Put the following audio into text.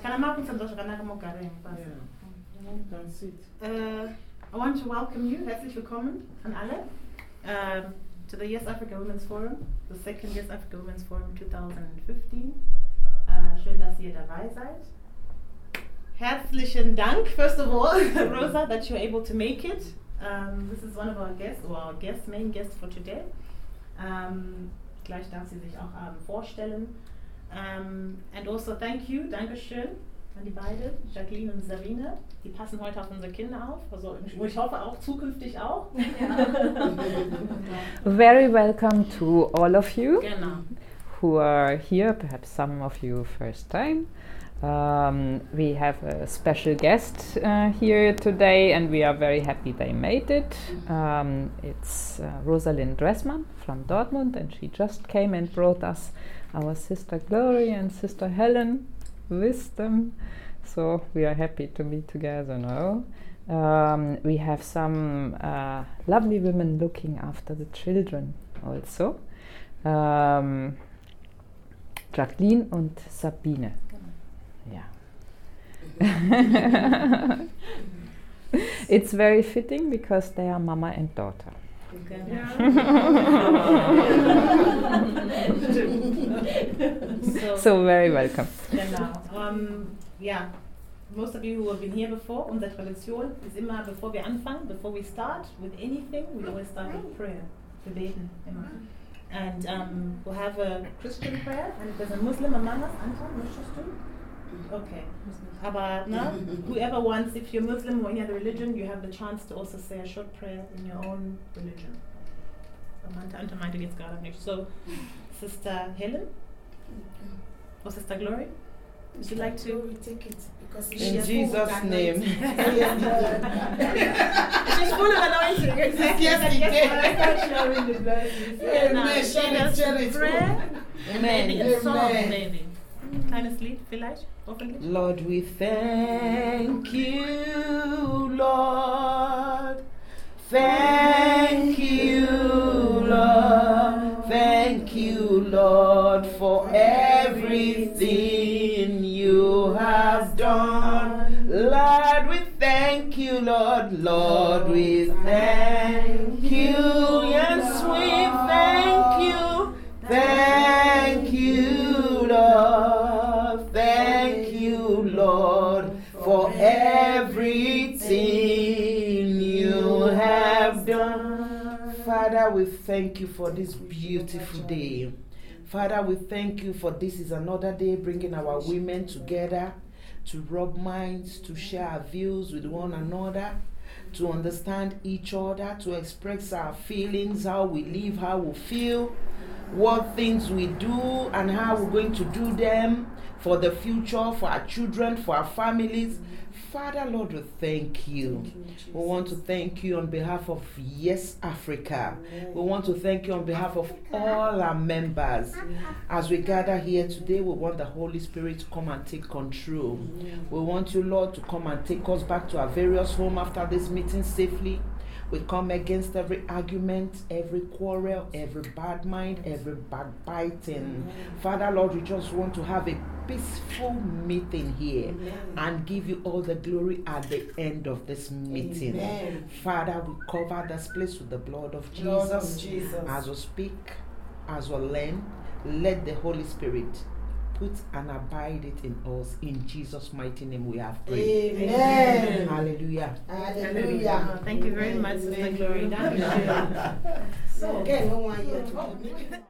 I want to welcome you, herzlich willkommen an alle, to the Yes Africa Women's Forum, the second Yes Africa Women's Forum 2015. Schön, dass ihr dabei seid. Herzlichen Dank, first of all, Rosa, that you're able to make it. This is one of our guests, or our main guest for today. Gleich darf sie sich auch vorstellen. And also thank you, Dankeschön an die beiden, Jacqueline und Sabine. Die passen heute auf unsere Kinder auf. Also ich hoffe auch zukünftig auch. Very welcome to all of you Genau. who are here, perhaps some of you first time. We have a special guest here today and we are very happy they made it. It's Rosalind Dressmann from Dortmund, and she just came and brought us our sister Glory and sister Helen with them. So we are happy to be together now. We have some lovely women looking after the children also. Jacqueline und Sabine. Yeah. It's very fitting because they are mama and daughter. So very welcome. Genau. Yeah, most of you who have been here before, unsere Tradition ist immer, bevor wir anfangen, before we start with anything, we always start with prayer. Wir beten immer. And we'll have a Christian prayer, and if there's a Muslim among us, Anton, möchtest du? Okay. Aber whoever wants, if you're Muslim or any other religion, you have the chance to also say a short prayer in your own religion. Anton meinte jetzt gerade nicht. So, Sister Helen? Or Sister Glory? Would you like to take it? Because in Jesus' name. She's full of anointing. Yes, sharing the blessings. And prayer. Amen. Maybe a song, maybe. Kleines Lied, vielleicht, hoffentlich. Lord, we thank you, Lord. Thank you, Lord. Thank you, Lord, for everything you have done. Lord, we thank you, Lord. Lord, we thank you. Yes, we thank you. Thank you, Lord. Thank you, Lord, for everything you have done. Father, we thank you for this beautiful day. Father, we thank you for this is another day bringing our women together to rub minds, to share our views with one another, to understand each other, to express our feelings, how we live, how we feel, what things we do and how we're going to do them for the future, for our children, for our families. Father, Lord, we thank you. We want to thank you on behalf of Yes Africa. We want to thank you on behalf of all our members. As we gather here today, we want the Holy Spirit to come and take control. We want you, Lord, to come and take us back to our various homes after this meeting safely. We come against every argument, every quarrel, every bad mind, every backbiting. Father, Lord, we just want to have a peaceful meeting here and give you all the glory at the end of this meeting. Amen. Father, we cover this place with the blood of Jesus. As we speak, as we learn, let the Holy Spirit put and abide it in us. In Jesus' mighty name we have prayed. Amen. Hallelujah. Hallelujah. Thank you very much, Sister Glory. So, again, no one here to